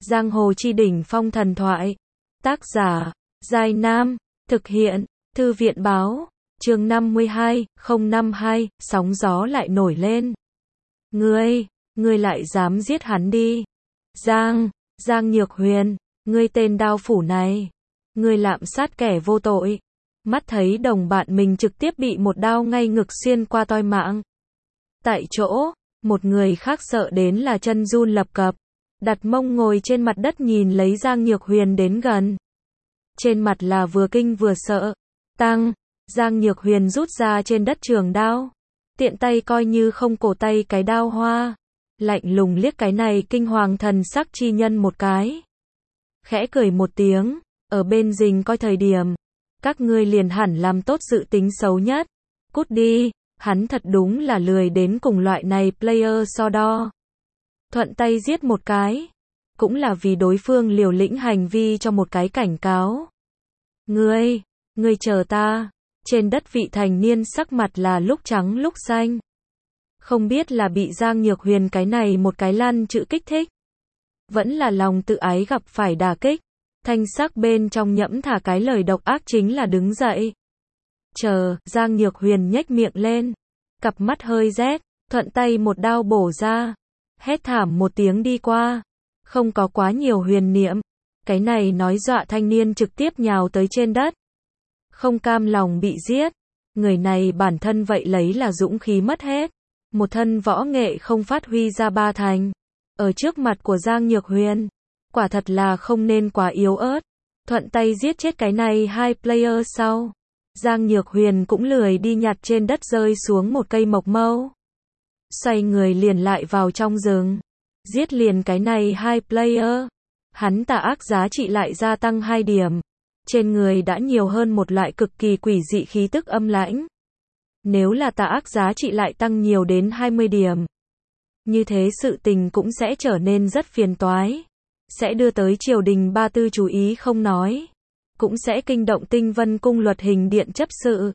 Giang hồ chi đỉnh phong thần thoại. Tác giả, Giai Nam. Thực hiện, Thư viện Báo. Chương 52, 052, sóng gió lại nổi lên. Ngươi lại dám giết hắn đi. Giang Nhược Huyền, ngươi tên đao phủ này. Ngươi lạm sát kẻ vô tội. Mắt thấy đồng bạn mình trực tiếp bị một đao ngay ngực xuyên qua toi mạng. Tại chỗ, một người khác sợ đến là chân run lập cập. Đặt mông ngồi trên mặt đất nhìn lấy Giang Nhược Huyền đến gần. Trên mặt là vừa kinh vừa sợ. Giang Nhược Huyền rút ra trên đất trường đao. Tiện tay coi như không cổ tay cái đao hoa. Lạnh lùng liếc cái này kinh hoàng thần sắc chi nhân một cái. Khẽ cười một tiếng, ở bên rình coi thời điểm. Các ngươi liền hẳn làm tốt dự tính xấu nhất. Cút đi, hắn thật đúng là lười đến cùng loại này player so đo. Thuận tay giết một cái. Cũng là vì đối phương liều lĩnh hành vi cho một cái cảnh cáo. Ngươi chờ ta. Trên đất vị thành niên sắc mặt là lúc trắng lúc xanh. Không biết là bị Giang Nhược Huyền cái này một cái lăn chữ kích thích. Vẫn là lòng tự ái gặp phải đả kích. Thanh sắc bên trong nhẫm thả cái lời độc ác chính là đứng dậy. Giang Nhược Huyền nhếch miệng lên. Cặp mắt hơi rét, thuận tay một đao bổ ra. Hét thảm một tiếng đi qua. Không có quá nhiều huyền niệm. Cái này nói dọa thanh niên trực tiếp nhào tới trên đất. Không cam lòng bị giết. Người này bản thân vậy lấy là dũng khí mất hết. Một thân võ nghệ không phát huy ra ba thành. Ở trước mặt của Giang Nhược Huyền. Quả thật là không nên quá yếu ớt. Thuận tay giết chết cái này hai player sau. Giang Nhược Huyền cũng lười đi nhặt trên đất rơi xuống một cây mộc mâu. Xoay người liền lại vào trong rừng. Giết liền cái này hai player. Hắn tà ác giá trị lại gia tăng 2 điểm. Trên người đã nhiều hơn một loại cực kỳ quỷ dị khí tức âm lãnh. Nếu là tà ác giá trị lại tăng nhiều đến 20 điểm. Như thế sự tình cũng sẽ trở nên rất phiền toái. Sẽ đưa tới triều đình ba tư chú ý không nói. Cũng sẽ kinh động Tinh Vân Cung luật hình điện chấp sự.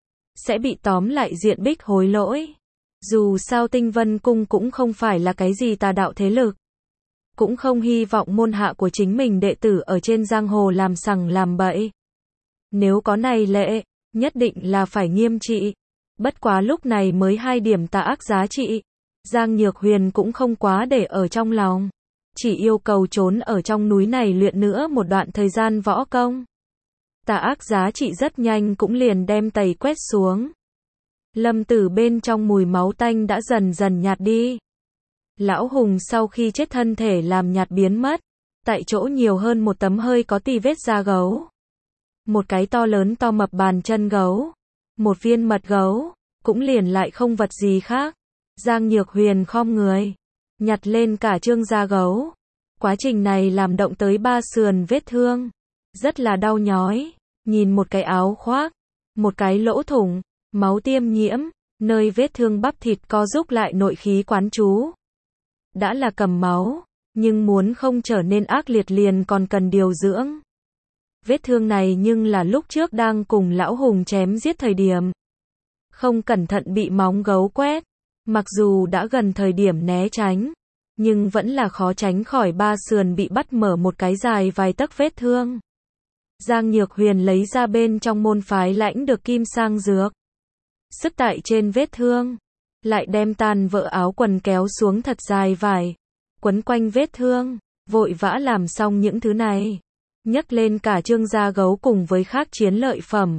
Sẽ bị tóm lại diện bích hối lỗi. Dù sao Tinh Vân Cung cũng không phải là cái gì tà đạo thế lực. Cũng không hy vọng môn hạ của chính mình đệ tử ở trên giang hồ làm sằng làm bậy. Nếu có này lệ, nhất định là phải nghiêm trị. Bất quá lúc này mới 2 điểm tà ác giá trị. Giang Nhược Huyền cũng không quá để ở trong lòng. Chỉ yêu cầu trốn ở trong núi này luyện nữa một đoạn thời gian võ công. Tà ác giá trị rất nhanh cũng liền đem tẩy quét xuống. Lâm Tử bên trong mùi máu tanh đã dần dần nhạt đi. Lão Hùng sau khi chết thân thể làm nhạt biến mất. Tại chỗ nhiều hơn một tấm hơi có tì vết da gấu. Một cái to lớn to mập bàn chân gấu. Một viên mật gấu. Cũng liền lại không vật gì khác. Giang Nhược Huyền khom người. Nhặt lên cả trương da gấu. Quá trình này làm động tới 3 sườn vết thương. Rất là đau nhói. Nhìn một cái áo khoác. Một cái lỗ thủng. Máu tiêm nhiễm. Nơi vết thương bắp thịt co rúc lại nội khí quán chú. Đã là cầm máu. Nhưng muốn không trở nên ác liệt liền còn cần điều dưỡng. Vết thương này nhưng là lúc trước đang cùng Lão Hùng chém giết thời điểm. Không cẩn thận bị móng gấu quét. Mặc dù đã gần thời điểm né tránh. Nhưng vẫn là khó tránh khỏi 3 sườn bị bắt mở một cái dài vài tấc vết thương. Giang Nhược Huyền lấy ra bên trong môn phái lãnh được kim sang dược. Sức tại trên vết thương. Lại đem tan vỡ áo quần kéo xuống thật dài vải. Quấn quanh vết thương. Vội vã làm xong những thứ này. Nhấc lên cả trương da gấu cùng với khác chiến lợi phẩm.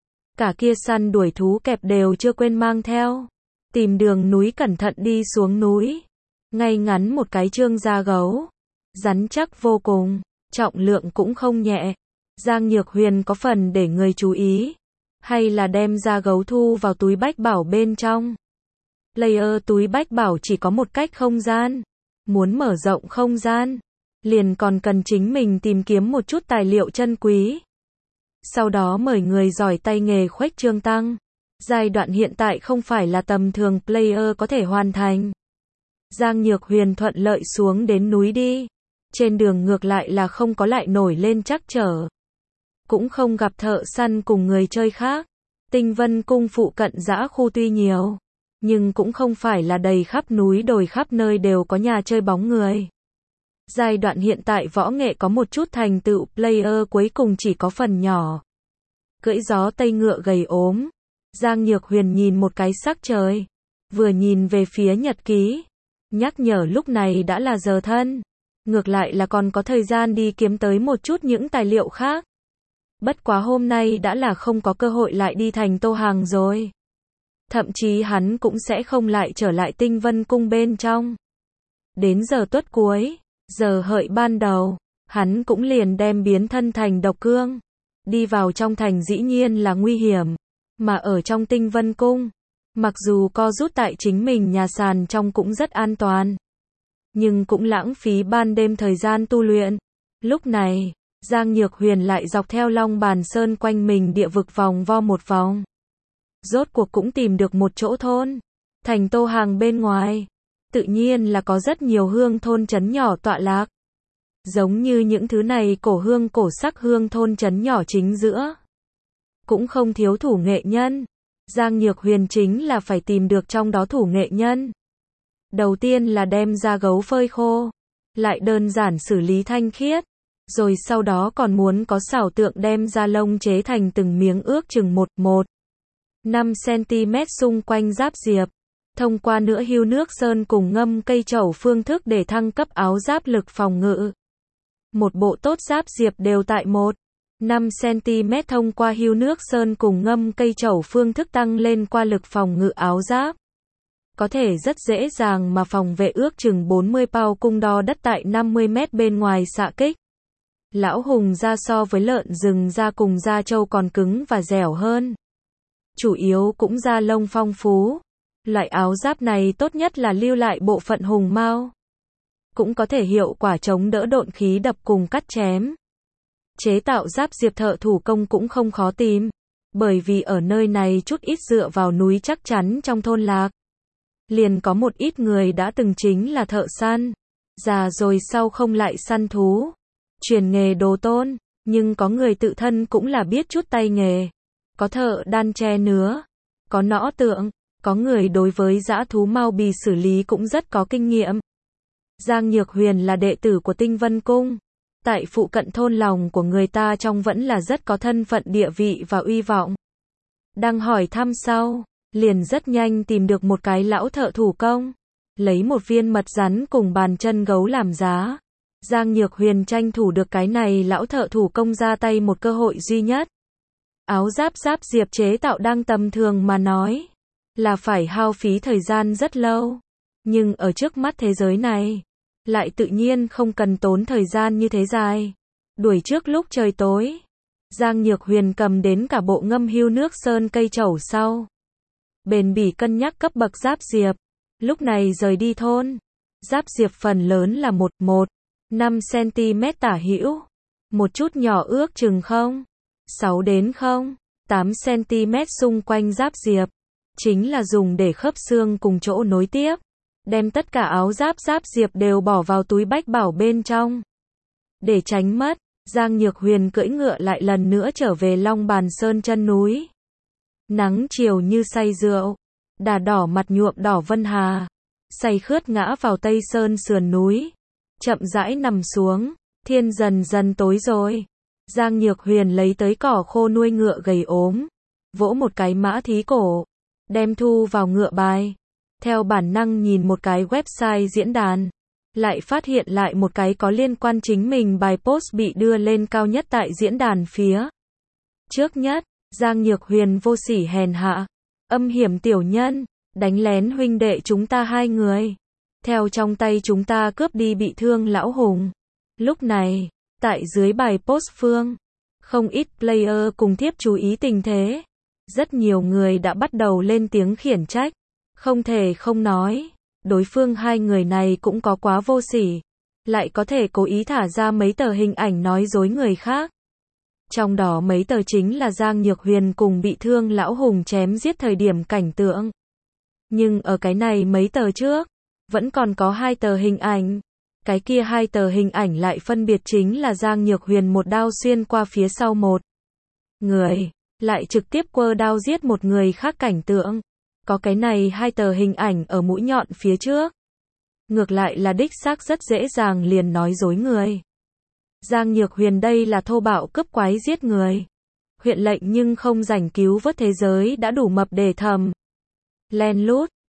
Cả kia săn đuổi thú kẹp đều chưa quên mang theo. Tìm đường núi cẩn thận đi xuống núi. Ngay ngắn một cái trương da gấu. Rắn chắc vô cùng. Trọng lượng cũng không nhẹ. Giang Nhược Huyền có phần để người chú ý. Hay là đem da gấu thu vào túi bách bảo bên trong. Player túi bách bảo chỉ có một cách không gian. Muốn mở rộng không gian. Liền còn cần chính mình tìm kiếm một chút tài liệu chân quý. Sau đó mời người giỏi tay nghề khuếch trương tăng. Giai đoạn hiện tại không phải là tầm thường player có thể hoàn thành. Giang Nhược Huyền thuận lợi xuống đến núi đi. Trên đường ngược lại là không có lại nổi lên trắc trở. Cũng không gặp thợ săn cùng người chơi khác. Tinh Vân Cung phụ cận dã khu tuy nhiều. Nhưng cũng không phải là đầy khắp núi đồi khắp nơi đều có nhà chơi bóng người. Giai đoạn hiện tại võ nghệ có một chút thành tựu, player cuối cùng chỉ có phần nhỏ. Cưỡi gió tây ngựa gầy ốm. Giang Nhược Huyền nhìn một cái sắc trời. Vừa nhìn về phía nhật ký. Nhắc nhở lúc này đã là giờ thân. Ngược lại là còn có thời gian đi kiếm tới một chút những tài liệu khác. Bất quá hôm nay đã là không có cơ hội lại đi thành Tô Hàng rồi. Thậm chí hắn cũng sẽ không lại trở lại Tinh Vân Cung bên trong. Đến giờ tuất cuối, giờ hợi ban đầu, hắn cũng liền đem biến thân thành độc cương. Đi vào trong thành dĩ nhiên là nguy hiểm, mà ở trong Tinh Vân Cung, mặc dù co rút tại chính mình nhà sàn trong cũng rất an toàn, nhưng cũng lãng phí ban đêm thời gian tu luyện. Lúc này, Giang Nhược Huyền lại dọc theo Long Bàn Sơn quanh mình địa vực vòng vo một vòng. Rốt cuộc cũng tìm được một chỗ thôn, thành Tô Hàng bên ngoài. Tự nhiên là có rất nhiều hương thôn trấn nhỏ tọa lạc. Giống như những thứ này cổ hương cổ sắc hương thôn trấn nhỏ chính giữa. Cũng không thiếu thủ nghệ nhân. Giang Nhược Huyền chính là phải tìm được trong đó thủ nghệ nhân. Đầu tiên là đem da gấu phơi khô, lại đơn giản xử lý thanh khiết, rồi sau đó còn muốn có xảo tượng đem da lông chế thành từng miếng ước chừng 5 cm xung quanh giáp diệp. Thông qua nữa hưu nước sơn cùng ngâm cây trầu phương thức để thăng cấp áo giáp lực phòng ngự. Một bộ tốt giáp diệp đều tại 5 cm thông qua hưu nước sơn cùng ngâm cây trầu phương thức tăng lên qua lực phòng ngự áo giáp. Có thể rất dễ dàng mà phòng vệ ước chừng 40 pao cung đo đất tại 50 mét bên ngoài xạ kích. Lão hùng da so với lợn rừng da cùng da trâu còn cứng và dẻo hơn. Chủ yếu cũng da lông phong phú. Loại áo giáp này tốt nhất là lưu lại bộ phận hùng mao. Cũng có thể hiệu quả chống đỡ độn khí đập cùng cắt chém. Chế tạo giáp diệp thợ thủ công cũng không khó tìm. Bởi vì ở nơi này chút ít dựa vào núi chắc chắn trong thôn lạc. Liền có một ít người đã từng chính là thợ săn. Già rồi sau không lại săn thú. Truyền nghề đồ tôn. Nhưng có người tự thân cũng là biết chút tay nghề. Có thợ đan tre nứa. Có nõ tượng. Có người đối với dã thú mau bì xử lý cũng rất có kinh nghiệm. Giang Nhược Huyền là đệ tử của Tinh Vân Cung. Tại phụ cận thôn lòng của người ta trong vẫn là rất có thân phận địa vị và uy vọng. Đang hỏi thăm sau, liền rất nhanh tìm được một cái lão thợ thủ công. Lấy một viên mật rắn cùng bàn chân gấu làm giá. Giang Nhược Huyền tranh thủ được cái này lão thợ thủ công ra tay một cơ hội duy nhất. Áo giáp diệp chế tạo đang tầm thường mà nói. Là phải hao phí thời gian rất lâu. Nhưng ở trước mắt thế giới này, lại tự nhiên không cần tốn thời gian như thế dài. Đuổi trước lúc trời tối, Giang Nhược Huyền cầm đến cả bộ ngâm hưu nước sơn cây trầu sau. Bền bỉ cân nhắc cấp bậc giáp diệp. Lúc này rời đi thôn. Giáp diệp phần lớn là 5 cm tả hữu. Một chút nhỏ ước chừng 6 đến 8 cm xung quanh giáp diệp. Chính là dùng để khớp xương cùng chỗ nối tiếp. Đem tất cả áo giáp diệp đều bỏ vào túi bách bảo bên trong. Để tránh mất, Giang Nhược Huyền cưỡi ngựa lại lần nữa trở về Long Bàn Sơn chân núi. Nắng chiều như say rượu, đà đỏ mặt nhuộm đỏ vân hà. Say khướt ngã vào tây sơn sườn núi. Chậm rãi nằm xuống, thiên dần dần tối rồi. Giang Nhược Huyền lấy tới cỏ khô nuôi ngựa gầy ốm. Vỗ một cái mã thí cổ. Đem thu vào ngựa bài. Theo bản năng nhìn một cái website diễn đàn. Lại phát hiện lại một cái có liên quan chính mình bài post bị đưa lên cao nhất tại diễn đàn phía trước nhất. Giang Nhược Huyền vô sỉ hèn hạ. Âm hiểm tiểu nhân. Đánh lén huynh đệ chúng ta hai người. Theo trong tay chúng ta cướp đi bị thương lão hùng. Lúc này, tại dưới bài post phương, không ít player cùng thiếp chú ý tình thế. Rất nhiều người đã bắt đầu lên tiếng khiển trách. Không thể không nói, đối phương hai người này cũng có quá vô sỉ. Lại có thể cố ý thả ra mấy tờ hình ảnh nói dối người khác. Trong đó mấy tờ chính là Giang Nhược Huyền cùng bị thương lão hùng chém giết thời điểm cảnh tượng. Nhưng ở cái này mấy tờ trước, vẫn còn có 2 tờ hình ảnh. Cái kia 2 tờ hình ảnh lại phân biệt chính là Giang Nhược Huyền một đao xuyên qua phía sau một người, lại trực tiếp quơ đao giết một người khác cảnh tượng. Có cái này 2 tờ hình ảnh ở mũi nhọn phía trước. Ngược lại là đích xác rất dễ dàng liền nói dối người. Giang Nhược Huyền đây là thô bạo cướp quái giết người. Huyện lệnh nhưng không rảnh cứu vớt thế giới đã đủ mập để thầm. Len lút,